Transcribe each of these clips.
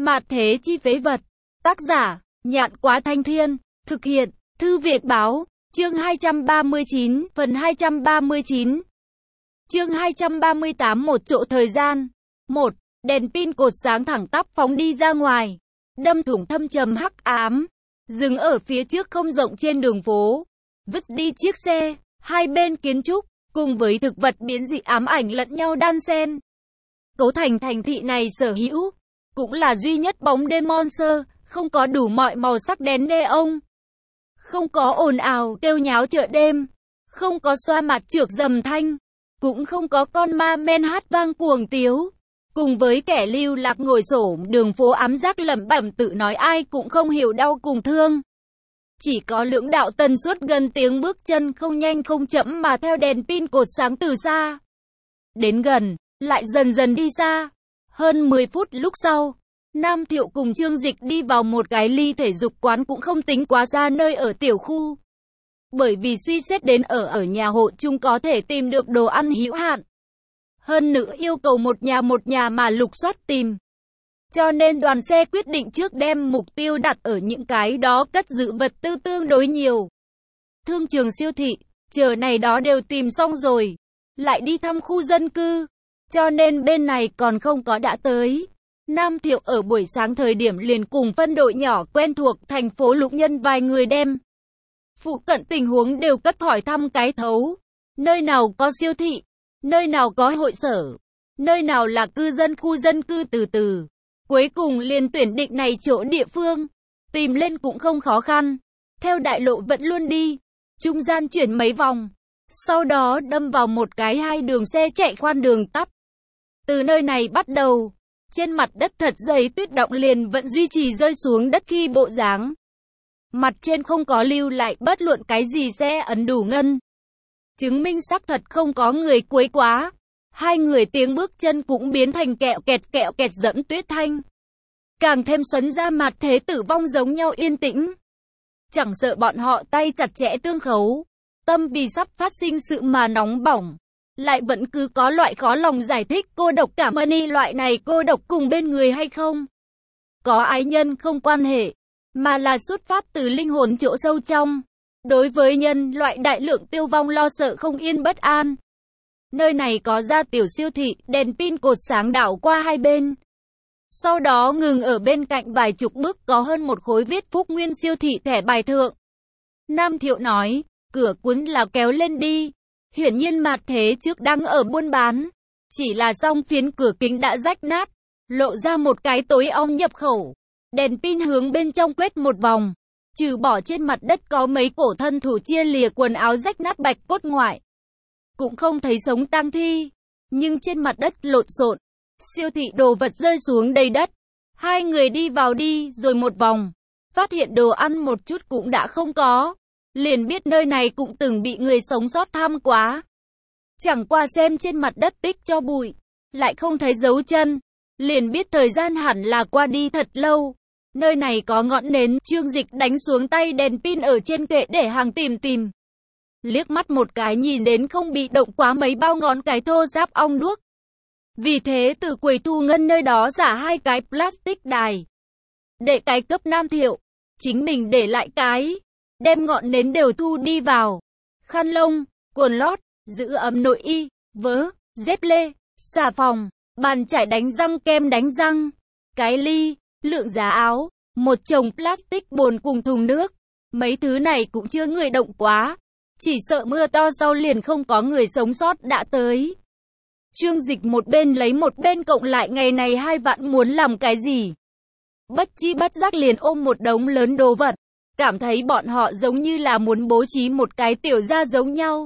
Mạt thế chi phế vật. Tác giả, Nhạn Quá Thanh Thiên. Thực hiện, Thư Việt Báo. Chương 239, phần 239. Chương 238 một chỗ thời gian. 1. Đèn pin cột sáng thẳng tắp phóng đi ra ngoài, đâm thủng thâm trầm hắc ám, dừng ở phía trước không rộng trên đường phố, vứt đi chiếc xe, hai bên kiến trúc, cùng với thực vật biến dị ám ảnh lẫn nhau đan xen. Cấu thành thành thị này sở hữu, cũng là duy nhất bóng đêm monster, không có đủ mọi màu sắc đèn neon, không có ồn ào kêu nháo chợ đêm, không có xoa mặt chược dầm thanh, cũng không có con ma men hát vang cuồng tiếu. Cùng với kẻ lưu lạc ngồi xổm đường phố ám giác lẩm bẩm tự nói ai cũng không hiểu đau cùng thương. Chỉ có lưỡng đạo tần suất gần tiếng bước chân không nhanh không chậm mà theo đèn pin cột sáng từ xa đến gần, lại dần dần đi xa. Hơn 10 phút lúc sau, Nam Thiệu cùng Trương Dịch đi vào một cái ly thể dục quán cũng không tính quá xa nơi ở tiểu khu. Bởi vì suy xét đến ở nhà hộ chung có thể tìm được đồ ăn hữu hạn. Hơn nữa yêu cầu một nhà mà lục soát tìm. Cho nên đoàn xe quyết định trước đem mục tiêu đặt ở những cái đó cất giữ vật tư tương đối nhiều. Thương trường, siêu thị, chợ này đó đều tìm xong rồi. Lại đi thăm khu dân cư. Cho nên bên này còn không có đã tới. Nam Thiệu ở buổi sáng thời điểm liền cùng phân đội nhỏ quen thuộc thành phố Lục Nhân vài người đem phụ cận tình huống đều cất hỏi thăm cái thấu. Nơi nào có siêu thị, nơi nào có hội sở, nơi nào là cư dân khu dân cư từ. Cuối cùng liền tuyển định này chỗ địa phương. Tìm lên cũng không khó khăn. Theo đại lộ vẫn luôn đi. Trung gian chuyển mấy vòng. Sau đó đâm vào một cái hai đường xe chạy khoan đường tắt. Từ nơi này bắt đầu, trên mặt đất thật dày tuyết động liền vẫn duy trì rơi xuống đất khi bộ dáng. Mặt trên không có lưu lại bất luận cái gì xe ấn đủ ngân. Chứng minh xác thật không có người quấy quá. Hai người tiếng bước chân cũng biến thành kẹo kẹt dẫm tuyết thanh. Càng thêm sấn ra mặt thế tử vong giống nhau yên tĩnh. Chẳng sợ bọn họ tay chặt chẽ tương khấu. Tâm vì sắp phát sinh sự mà nóng bỏng. Lại vẫn cứ có loại khó lòng giải thích cô độc cảm ơn y loại này cô độc cùng bên người hay không. Có ái nhân không quan hệ, mà là xuất phát từ linh hồn chỗ sâu trong. Đối với nhân loại đại lượng tiêu vong lo sợ không yên bất an. Nơi này có ra tiểu siêu thị, đèn pin cột sáng đảo qua hai bên. Sau đó ngừng ở bên cạnh vài chục bước có hơn một khối viết Phúc Nguyên siêu thị thẻ bài thượng. Nam Thiệu nói, cửa cuốn là kéo lên đi. Hiển nhiên Mạt thế trước đang ở buôn bán. Chỉ là song phiến cửa kính đã rách nát, lộ ra một cái tối om nhập khẩu. Đèn pin hướng bên trong quét một vòng. Trừ bỏ trên mặt đất có mấy cổ thân thủ chia lìa quần áo rách nát bạch cốt ngoại. Cũng không thấy sống tang thi. Nhưng trên mặt đất lộn xộn. Siêu thị đồ vật rơi xuống đầy đất. Hai người đi vào đi rồi một vòng. Phát hiện đồ ăn một chút cũng đã không có. Liền biết nơi này cũng từng bị người sống sót tham quá. Chẳng qua xem trên mặt đất tích cho bụi. Lại không thấy dấu chân. Liền biết thời gian hẳn là qua đi thật lâu. Nơi này có ngọn nến. Trương Dịch đánh xuống tay đèn pin ở trên kệ để hàng tìm. Liếc mắt một cái nhìn đến không bị động quá mấy bao ngón cái thô ráp ong đuốc. Vì thế từ quầy thu ngân nơi đó giả hai cái plastic đài. Để cái cấp Nam Thiệu. Chính mình để lại cái. Đem ngọn nến đều thu đi vào. Khăn lông, quần lót, giữ ấm nội y, vớ, dép lê, xà phòng, bàn chải đánh răng kem đánh răng, cái ly, lượng giá áo, một chồng plastic bồn cùng thùng nước. Mấy thứ này cũng chưa người động quá. Chỉ sợ mưa to sau liền không có người sống sót đã tới. Trương Dịch một bên lấy một bên cộng lại ngày này 2 vạn muốn làm cái gì. Bất chi bất giác liền ôm một đống lớn đồ vật. Cảm thấy bọn họ giống như là muốn bố trí một cái tiểu gia giống nhau.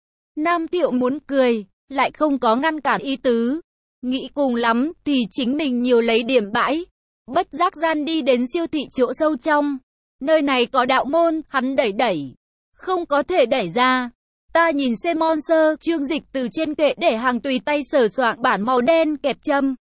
Nam Thiệu muốn cười, lại không có ngăn cản ý tứ. Nghĩ cùng lắm thì chính mình nhiều lấy điểm bãi. Bất giác gian đi đến siêu thị chỗ sâu trong. Nơi này có đạo môn, hắn đẩy. Không có thể đẩy ra. Ta nhìn xem monster, Trương Dịch từ trên kệ để hàng tùy tay sờ soạng bản màu đen kẹp châm.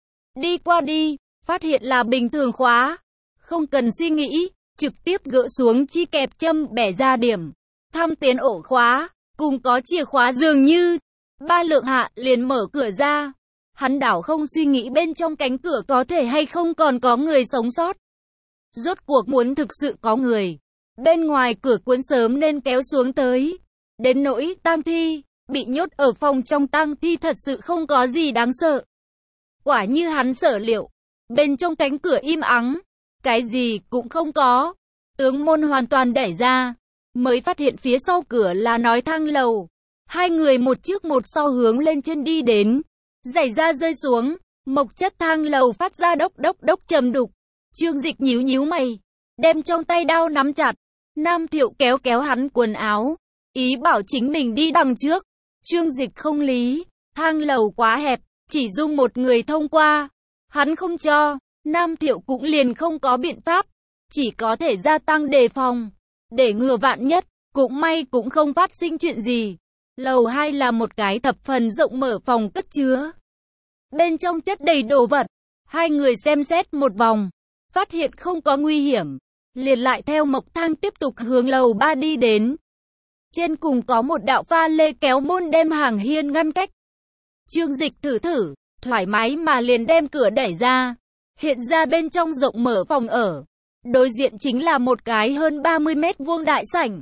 Đi qua đi, phát hiện là bình thường khóa. Không cần suy nghĩ. Trực tiếp gỡ xuống chi kẹp châm bẻ ra điểm. Thăm tiến ổ khóa. Cùng có chìa khóa dường như. 3 lượng hạ liền mở cửa ra. Hắn đảo không suy nghĩ bên trong cánh cửa có thể hay không còn có người sống sót. Rốt cuộc muốn thực sự có người. Bên ngoài cửa cuốn sớm nên kéo xuống tới. Đến nỗi tang thi, bị nhốt ở phòng trong tang thi thật sự không có gì đáng sợ. Quả như hắn sở liệu. Bên trong cánh cửa im ắng. Cái gì cũng không có. Tướng môn hoàn toàn đẩy ra. Mới phát hiện phía sau cửa là nói thang lầu. Hai người một trước một sau hướng lên trên đi đến. Giày da rơi xuống. Mộc chất thang lầu phát ra đốc đốc đốc trầm đục. Trương Dịch nhíu nhíu mày. Đem trong tay đao nắm chặt. Nam Thiệu kéo kéo hắn quần áo. Ý bảo chính mình đi đằng trước. Trương Dịch không lý. Thang lầu quá hẹp. Chỉ dung một người thông qua. Hắn không cho. Nam Thiệu cũng liền không có biện pháp. Chỉ có thể gia tăng đề phòng. Để ngừa vạn nhất. Cũng may cũng không phát sinh chuyện gì. Lầu 2 là một cái thập phần rộng mở phòng cất chứa. Bên trong chất đầy đồ vật. Hai người xem xét một vòng. Phát hiện không có nguy hiểm. Liền lại theo mộc thang tiếp tục hướng lầu 3 đi đến. Trên cùng có một đạo pha lê kéo môn đem hàng hiên ngăn cách. Trương Dịch thử, thoải mái mà liền đem cửa đẩy ra. Hiện ra bên trong rộng mở phòng ở. Đối diện chính là một cái hơn 30 mét vuông đại sảnh.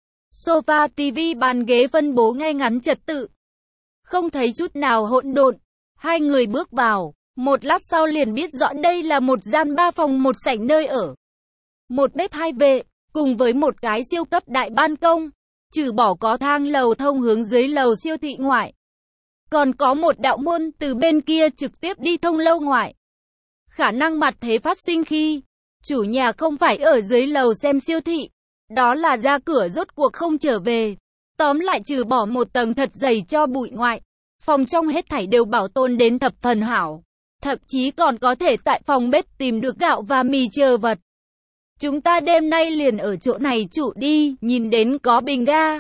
Sofa, tivi, bàn ghế phân bố ngay ngắn trật tự. Không thấy chút nào hỗn độn. Hai người bước vào. Một lát sau liền biết rõ đây là một gian 3 phòng một sảnh nơi ở. Một bếp 2 vệ, cùng với một cái siêu cấp đại ban công. Trừ bỏ có thang lầu thông hướng dưới lầu siêu thị ngoại. Còn có một đạo môn từ bên kia trực tiếp đi thông lâu ngoại. Khả năng mặt thế phát sinh khi chủ nhà không phải ở dưới lầu xem siêu thị. Đó là ra cửa rốt cuộc không trở về. Tóm lại trừ bỏ một tầng thật dày cho bụi ngoại. Phòng trong hết thảy đều bảo tồn đến thập phần hảo. Thậm chí còn có thể tại phòng bếp tìm được gạo và mì chờ vật. Chúng ta đêm nay liền ở chỗ này trụ đi, nhìn đến có bình ga.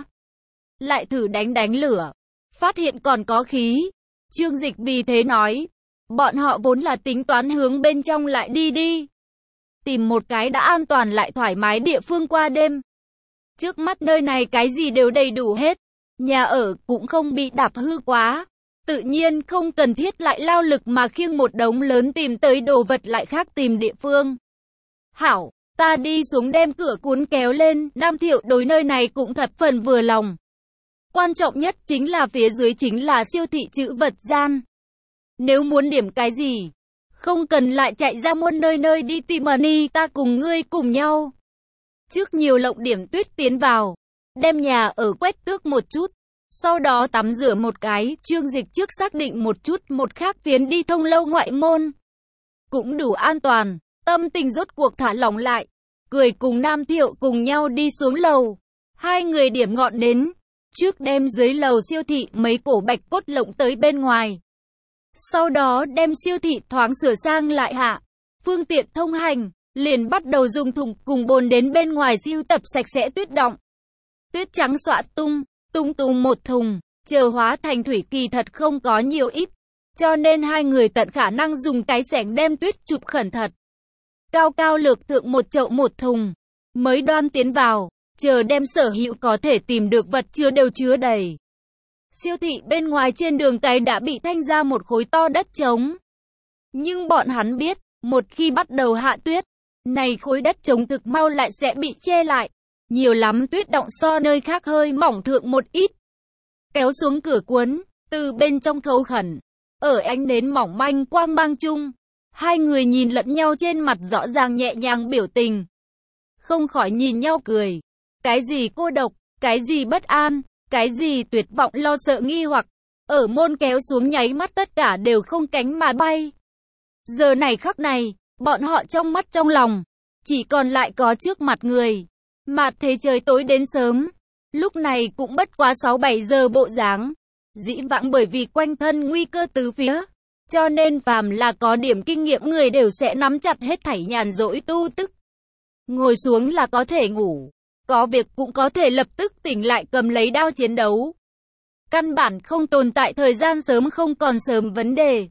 Lại thử đánh lửa. Phát hiện còn có khí. Trương Dịch vì thế nói. Bọn họ vốn là tính toán hướng bên trong lại đi. Tìm một cái đã an toàn lại thoải mái địa phương qua đêm. Trước mắt nơi này cái gì đều đầy đủ hết. Nhà ở cũng không bị đạp hư quá. Tự nhiên không cần thiết lại lao lực mà khiêng một đống lớn tìm tới đồ vật lại khác tìm địa phương. Hảo, ta đi xuống đem cửa cuốn kéo lên. Nam Thiệu đối nơi này cũng thật phần vừa lòng. Quan trọng nhất chính là phía dưới chính là siêu thị trữ vật gian. Nếu muốn điểm cái gì, không cần lại chạy ra muôn nơi đi tìm money, ta cùng ngươi cùng nhau. Trước nhiều lộng điểm tuyết tiến vào, đem nhà ở quét tước một chút, sau đó tắm rửa một cái. Trương Dịch trước xác định một chút một khác phiến đi thông lâu ngoại môn. Cũng đủ an toàn, tâm tình rốt cuộc thả lỏng lại, cười cùng Nam Thiệu cùng nhau đi xuống lầu. Hai người điểm ngọn nến, trước đem dưới lầu siêu thị mấy cổ bạch cốt lộng tới bên ngoài. Sau đó đem siêu thị thoáng sửa sang lại hạ. Phương tiện thông hành, liền bắt đầu dùng thùng cùng bồn đến bên ngoài siêu tập sạch sẽ tuyết đọng. Tuyết trắng xõa tung một thùng, chờ hóa thành thủy kỳ thật không có nhiều ít. Cho nên hai người tận khả năng dùng cái xẻng đem tuyết chụp khẩn thật. Cao lược thượng một chậu một thùng, mới đoan tiến vào, chờ đem sở hữu có thể tìm được vật đều chứa đầy. Siêu thị bên ngoài trên đường cái đã bị thanh ra một khối to đất trống. Nhưng bọn hắn biết, một khi bắt đầu hạ tuyết, này khối đất trống thực mau lại sẽ bị che lại. Nhiều lắm tuyết đọng so nơi khác hơi mỏng thượng một ít. Kéo xuống cửa cuốn, từ bên trong khâu khẩn. Ở ánh nến mỏng manh quang mang chung, hai người nhìn lẫn nhau trên mặt rõ ràng nhẹ nhàng biểu tình. Không khỏi nhìn nhau cười. Cái gì cô độc, cái gì bất an, cái gì tuyệt vọng lo sợ nghi hoặc. Ở môn kéo xuống nháy mắt tất cả đều không cánh mà bay. Giờ này khắc này, bọn họ trong mắt trong lòng, chỉ còn lại có trước mặt người. Mà thế trời tối đến sớm, lúc này cũng bất quá 6-7 giờ bộ dáng. Dĩ vãng bởi vì quanh thân nguy cơ tứ phía, cho nên phàm là có điểm kinh nghiệm người đều sẽ nắm chặt hết thảy nhàn rỗi tu tức. Ngồi xuống là có thể ngủ, có việc cũng có thể lập tức tỉnh lại cầm lấy đao chiến đấu. Căn bản không tồn tại thời gian sớm không còn sớm vấn đề.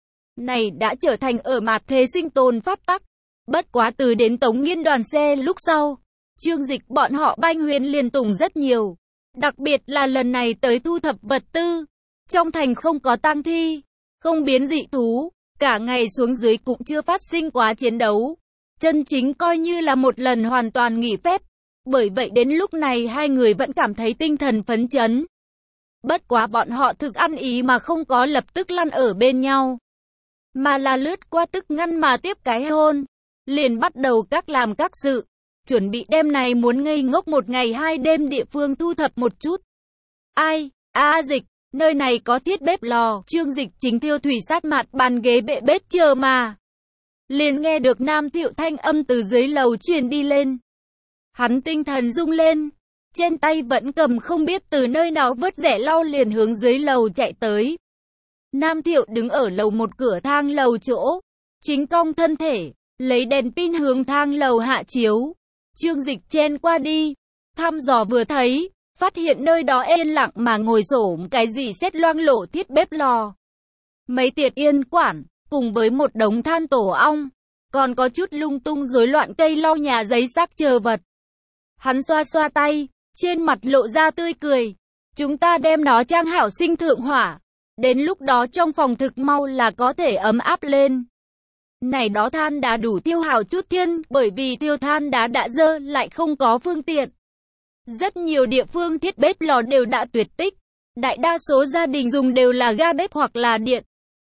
Này đã trở thành ở mặt thế sinh tồn pháp tắc. Bất quá từ đến Tống Nghiên đoàn xe lúc sau, Trương Dịch bọn họ banh huyền liên tùng rất nhiều. Đặc biệt là lần này tới thu thập vật tư. Trong thành không có tang thi, không biến dị thú, cả ngày xuống dưới cũng chưa phát sinh quá chiến đấu. Chân chính coi như là một lần hoàn toàn nghỉ phép. Bởi vậy đến lúc này hai người vẫn cảm thấy tinh thần phấn chấn. Bất quá bọn họ thực ăn ý mà không có lập tức lăn ở bên nhau, mà là lướt qua tức ngăn mà tiếp cái hôn. Liền bắt đầu các làm các sự, chuẩn bị đêm này muốn ngây ngốc một ngày hai đêm địa phương thu thập một chút. Ai, Dịch, nơi này có thiết bếp lò, Trương Dịch chính thiêu thủy sát mặt bàn ghế bệ bếp chờ mà. Liền nghe được Nam Thiệu thanh âm từ dưới lầu truyền đi lên. Hắn tinh thần rung lên, trên tay vẫn cầm không biết từ nơi nào vớt rẻ lau liền hướng dưới lầu chạy tới. Nam Thiệu đứng ở lầu một cửa thang lầu chỗ, chính cong thân thể, lấy đèn pin hướng thang lầu hạ chiếu. Trương Dịch chen qua đi, thăm dò vừa thấy, phát hiện nơi đó yên lặng mà ngồi xổm cái gì xét loang lổ thiết bếp lò. Mấy tiệt yên quản, cùng với một đống than tổ ong, còn có chút lung tung rối loạn cây lau nhà giấy xác chờ vật. Hắn xoa xoa tay, trên mặt lộ ra tươi cười. Chúng ta đem nó trang hảo sinh thượng hỏa. Đến lúc đó trong phòng thực mau là có thể ấm áp lên. Này đó than đã đủ tiêu hao chút thiên, bởi vì tiêu than đã dơ lại không có phương tiện. Rất nhiều địa phương thiết bếp lò đều đã tuyệt tích. Đại đa số gia đình dùng đều là ga bếp hoặc là điện.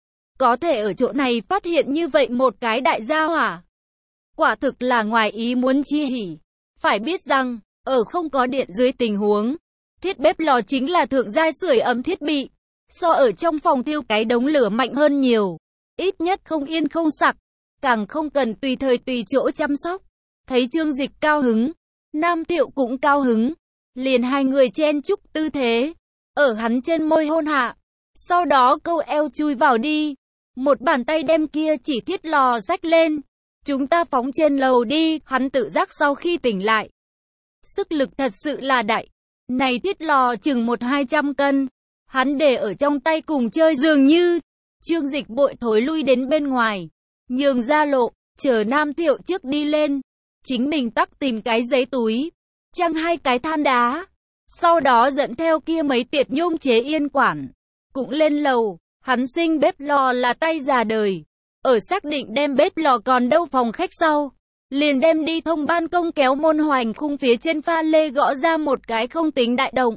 Có thể ở chỗ này phát hiện như vậy một cái đại gia hỏa. Quả thực là ngoài ý muốn chi hỉ. Phải biết rằng, ở không có điện dưới tình huống, thiết bếp lò chính là thượng giai sưởi ấm thiết bị. So ở trong phòng thiêu cái đống lửa mạnh hơn nhiều. Ít nhất không yên không sặc, càng không cần tùy thời tùy chỗ chăm sóc. Thấy Trương Dịch cao hứng, Nam Thiệu cũng cao hứng. Liền hai người chen chúc tư thế, ở hắn trên môi hôn hạ. Sau đó câu eo chui vào đi. Một bàn tay đem kia chỉ thiết lò xách lên. Chúng ta phóng trên lầu đi, hắn tự giác sau khi tỉnh lại. Sức lực thật sự là đại. Này thiết lò chừng 100-200 cân. Hắn để ở trong tay cùng chơi dường như. Trương Dịch bội thối lui đến bên ngoài, nhường ra lộ, chờ Nam Thiệu trước đi lên. Chính mình tắc tìm cái giấy túi, trang 2 cái than đá. Sau đó dẫn theo kia mấy tiệt nhôm chế yên quản. Cũng lên lầu, hắn sinh bếp lò là tay già đời. Ở xác định đem bếp lò còn đâu phòng khách sau. Liền đem đi thông ban công kéo môn hoành khung phía trên pha lê gõ ra một cái không tính đại động.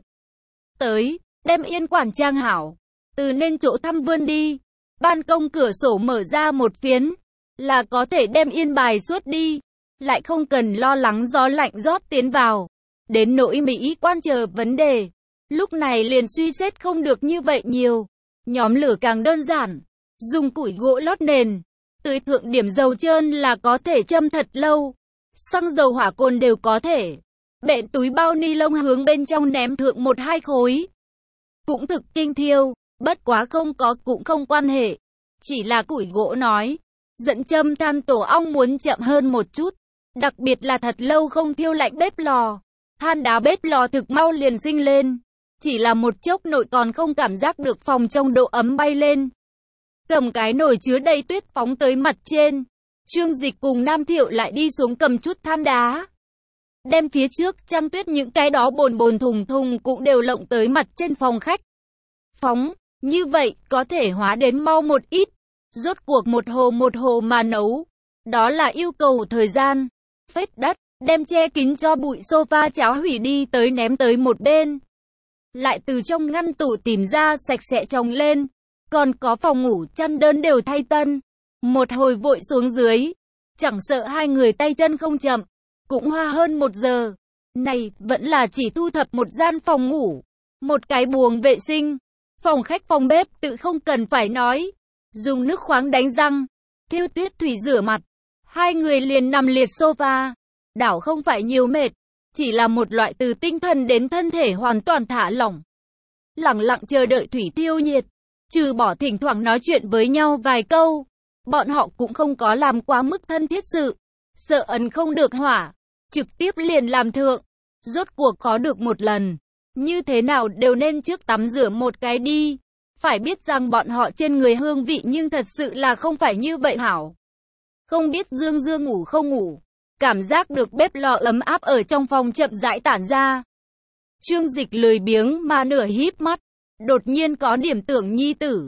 Tới, đem yên quản trang hảo. Từ nên chỗ thăm vươn đi. Ban công cửa sổ mở ra một phiến. Là có thể đem yên bài suốt đi. Lại không cần lo lắng gió lạnh rót tiến vào. Đến nỗi Mỹ quan chờ vấn đề. Lúc này liền suy xét không được như vậy nhiều. Nhóm lửa càng đơn giản. Dùng củi gỗ lót nền. Tưới thượng điểm dầu trơn là có thể châm thật lâu. Xăng dầu hỏa cồn đều có thể. Bện túi bao ni lông hướng bên trong ném thượng 1-2 khối. Cũng thực kinh thiêu. Bất quá không có cũng không quan hệ. Chỉ là củi gỗ nói. Dẫn châm than tổ ong muốn chậm hơn một chút. Đặc biệt là thật lâu không thiêu lạnh bếp lò. Than đá bếp lò thực mau liền sinh lên. Chỉ là một chốc nội còn không cảm giác được phòng trong độ ấm bay lên. Cầm cái nồi chứa đầy tuyết phóng tới mặt trên. Trương Dịch cùng Nam Thiệu lại đi xuống cầm chút than đá. Đem phía trước trang tuyết những cái đó bồn thùng thùng cũng đều lộng tới mặt trên phòng khách. Phóng, như vậy có thể hóa đến mau một ít. Rốt cuộc một hồ mà nấu. Đó là yêu cầu thời gian. Phết đất, đem che kín cho bụi sofa cháo hủy đi tới ném tới một bên. Lại từ trong ngăn tủ tìm ra sạch sẽ chồng lên. Còn có phòng ngủ chăn đơn đều thay tân. Một hồi vội xuống dưới. Chẳng sợ hai người tay chân không chậm. Cũng hoa hơn 1 giờ. Này, vẫn là chỉ thu thập một gian phòng ngủ. Một cái buồng vệ sinh. Phòng khách phòng bếp tự không cần phải nói. Dùng nước khoáng đánh răng. Thiêu tuyết thủy rửa mặt. Hai người liền nằm liệt sofa. Đảo không phải nhiều mệt. Chỉ là một loại từ tinh thần đến thân thể hoàn toàn thả lỏng. Lặng lặng chờ đợi thủy tiêu nhiệt. Trừ bỏ thỉnh thoảng nói chuyện với nhau vài câu. Bọn họ cũng không có làm quá mức thân thiết sự. Sợ ấn không được hỏa. Trực tiếp liền làm thượng. Rốt cuộc có được một lần. Như thế nào đều nên trước tắm rửa một cái đi. Phải biết rằng bọn họ trên người hương vị nhưng thật sự là không phải như vậy hảo. Không biết Dương ngủ không ngủ. Cảm giác được bếp lò ấm áp ở trong phòng chậm rãi tản ra. Trương Dịch lười biếng mà nửa híp mắt. Đột nhiên có điểm tưởng nhi tử.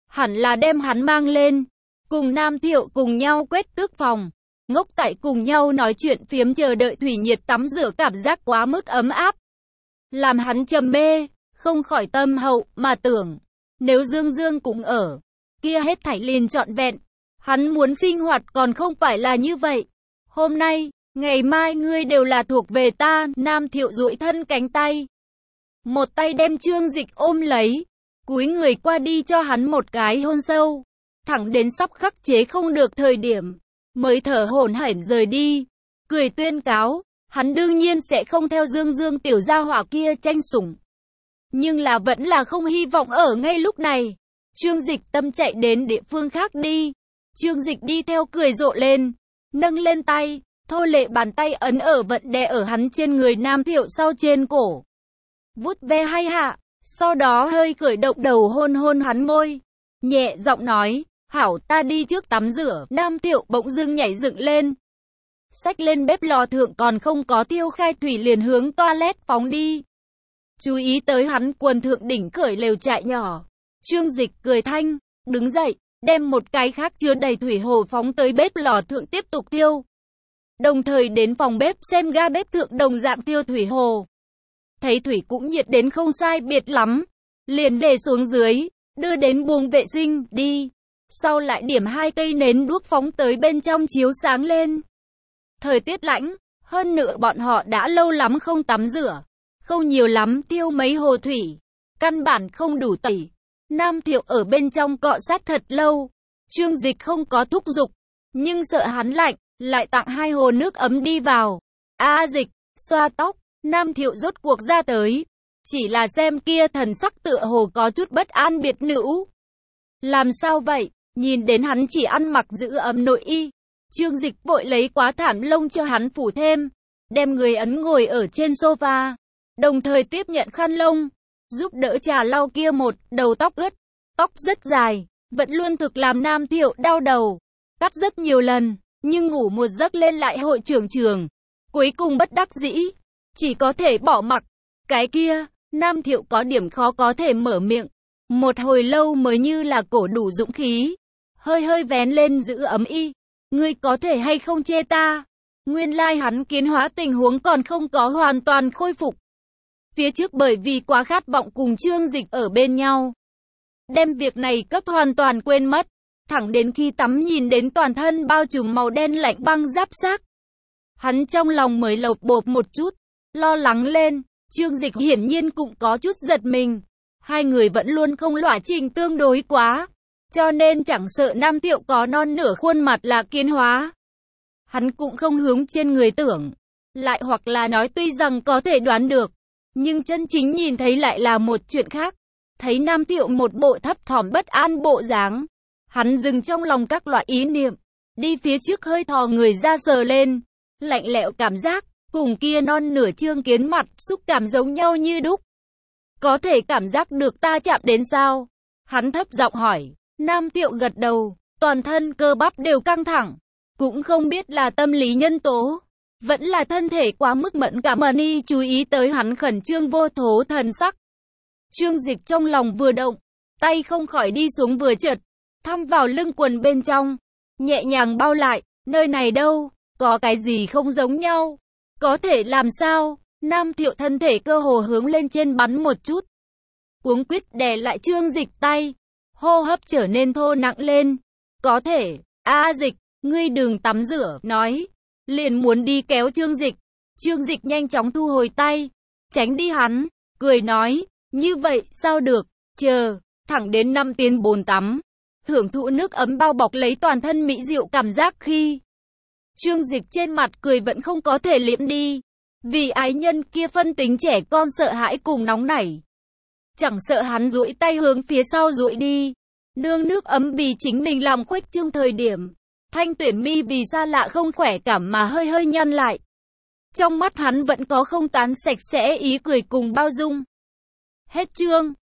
hẳn là đem hắn mang lên, cùng Nam Thiệu cùng nhau quét tước phòng, ngốc tại cùng nhau nói chuyện phiếm chờ đợi thủy nhiệt tắm rửa, cảm giác quá mức ấm áp, làm hắn trầm mê, không khỏi tâm hậu mà tưởng, nếu Dương Dương cũng ở, kia hết thảy liền trọn vẹn. Hắn muốn sinh hoạt còn không phải là như vậy. Hôm nay, ngày mai ngươi đều là thuộc về ta. Nam Thiệu duỗi thân cánh tay, một tay đem Trương Dịch ôm lấy, cúi người qua đi cho hắn một cái hôn sâu, thẳng đến sắp khắc chế không được thời điểm, mới thở hổn hển rời đi, cười tuyên cáo, hắn đương nhiên sẽ không theo Dương Dương tiểu gia hỏa kia tranh sủng. Nhưng là vẫn là không hy vọng ở ngay lúc này. Trương Dịch tâm chạy đến địa phương khác đi. Trương Dịch đi theo cười rộ lên, nâng lên tay, thô lệ bàn tay ấn ở vận đè ở hắn trên người Nam Thiệu sau trên cổ. Vuốt ve hay hạ, sau đó hơi cởi động đầu hôn hôn hắn môi. Nhẹ giọng nói, hảo ta đi trước tắm rửa. Nam Thiệu bỗng dưng nhảy dựng lên. Xách lên bếp lò thượng còn không có tiêu khai thủy liền hướng toilet phóng đi. Chú ý tới hắn quần thượng đỉnh cởi lều trại nhỏ. Trương Dịch cười thanh, đứng dậy, đem một cái khác chứa đầy thủy hồ phóng tới bếp lò thượng tiếp tục tiêu. Đồng thời đến phòng bếp xem ga bếp thượng đồng dạng tiêu thủy hồ. Thấy thủy cũng nhiệt đến không sai biệt lắm, liền để xuống dưới, đưa đến buồng vệ sinh, đi. Sau lại điểm 2 cây nến đuốc phóng tới bên trong chiếu sáng lên. Thời tiết lạnh, hơn nữa bọn họ đã lâu lắm không tắm rửa, không nhiều lắm tiêu mấy hồ thủy, căn bản không đủ tẩy. Nam Thiệu ở bên trong cọ sát thật lâu, Trương Dịch không có thúc giục, nhưng sợ hắn lạnh, lại tặng 2 hồ nước ấm đi vào. Dịch, xoa tóc, Nam Thiệu rốt cuộc ra tới, chỉ là xem kia thần sắc tựa hồ có chút bất an biệt nữ. Làm sao vậy? Nhìn đến hắn chỉ ăn mặc giữ ấm nội y, Trương Dịch vội lấy quá thảm lông cho hắn phủ thêm, đem người ấn ngồi ở trên sofa, đồng thời tiếp nhận khăn lông, giúp đỡ trà lau kia một đầu tóc ướt. Tóc rất dài, vẫn luôn thực làm Nam Thiệu đau đầu, cắt rất nhiều lần, nhưng ngủ một giấc lên lại hội trưởng. Cuối cùng bất đắc dĩ, chỉ có thể bỏ mặc. Cái kia, Nam Thiệu có điểm khó có thể mở miệng, một hồi lâu mới như là cổ đủ dũng khí, hơi vén lên giữ ấm y. Ngươi có thể hay không chê ta? Nguyên lai hắn kiến hóa tình huống còn không có hoàn toàn khôi phục. Phía trước bởi vì quá khát vọng cùng Trương Dịch ở bên nhau, đem việc này cấp hoàn toàn quên mất, thẳng đến khi tắm nhìn đến toàn thân bao trùm màu đen lạnh băng giáp xác, hắn trong lòng mới lột bột một chút, lo lắng lên. Trương Dịch hiển nhiên cũng có chút giật mình, hai người vẫn luôn không lõa trình tương đối quá, cho nên chẳng sợ Nam Thiệu có non nửa khuôn mặt là kiến hóa, hắn cũng không hướng trên người tưởng, lại hoặc là nói tuy rằng có thể đoán được, nhưng chân chính nhìn thấy lại là một chuyện khác. Thấy Nam Thiệu một bộ thấp thỏm bất an bộ dáng, hắn dừng trong lòng các loại ý niệm, đi phía trước hơi thò người ra sờ lên, lạnh lẽo cảm giác, cùng kia non nửa trương kiến mặt, xúc cảm giống nhau như đúc. Có thể cảm giác được ta chạm đến sao? Hắn thấp giọng hỏi. Nam Thiệu gật đầu, toàn thân cơ bắp đều căng thẳng, cũng không biết là tâm lý nhân tố, vẫn là thân thể quá mức mẫn cảm. Y chú ý tới hắn khẩn trương vô thố thần sắc. Trương Dịch trong lòng vừa động, tay không khỏi đi xuống vừa trượt, thăm vào lưng quần bên trong, nhẹ nhàng bao lại, nơi này đâu, có cái gì không giống nhau, có thể làm sao? Nam Thiệu thân thể cơ hồ hướng lên trên bắn một chút, cuống quýt đè lại Trương Dịch tay, hô hấp trở nên thô nặng lên. Có thể, Dịch, ngươi đừng tắm rửa, nói, liền muốn đi kéo Trương Dịch. Trương Dịch nhanh chóng thu hồi tay, tránh đi hắn, cười nói, như vậy sao được, chờ, thẳng đến 5 tiếng bồn tắm, hưởng thụ nước ấm bao bọc lấy toàn thân mỹ diệu cảm giác khi Trương Dịch trên mặt cười vẫn không có thể liễm đi, vì ái nhân kia phân tính trẻ con sợ hãi cùng nóng nảy. Chẳng sợ hắn duỗi tay hướng phía sau duỗi đi, nương nước ấm vì chính mình làm khuếch trương thời điểm, Thanh Tuyển mi vì xa lạ không khỏe cảm mà hơi nhăn lại. Trong mắt hắn vẫn có không tán sạch sẽ ý cười cùng bao dung. Hết chương.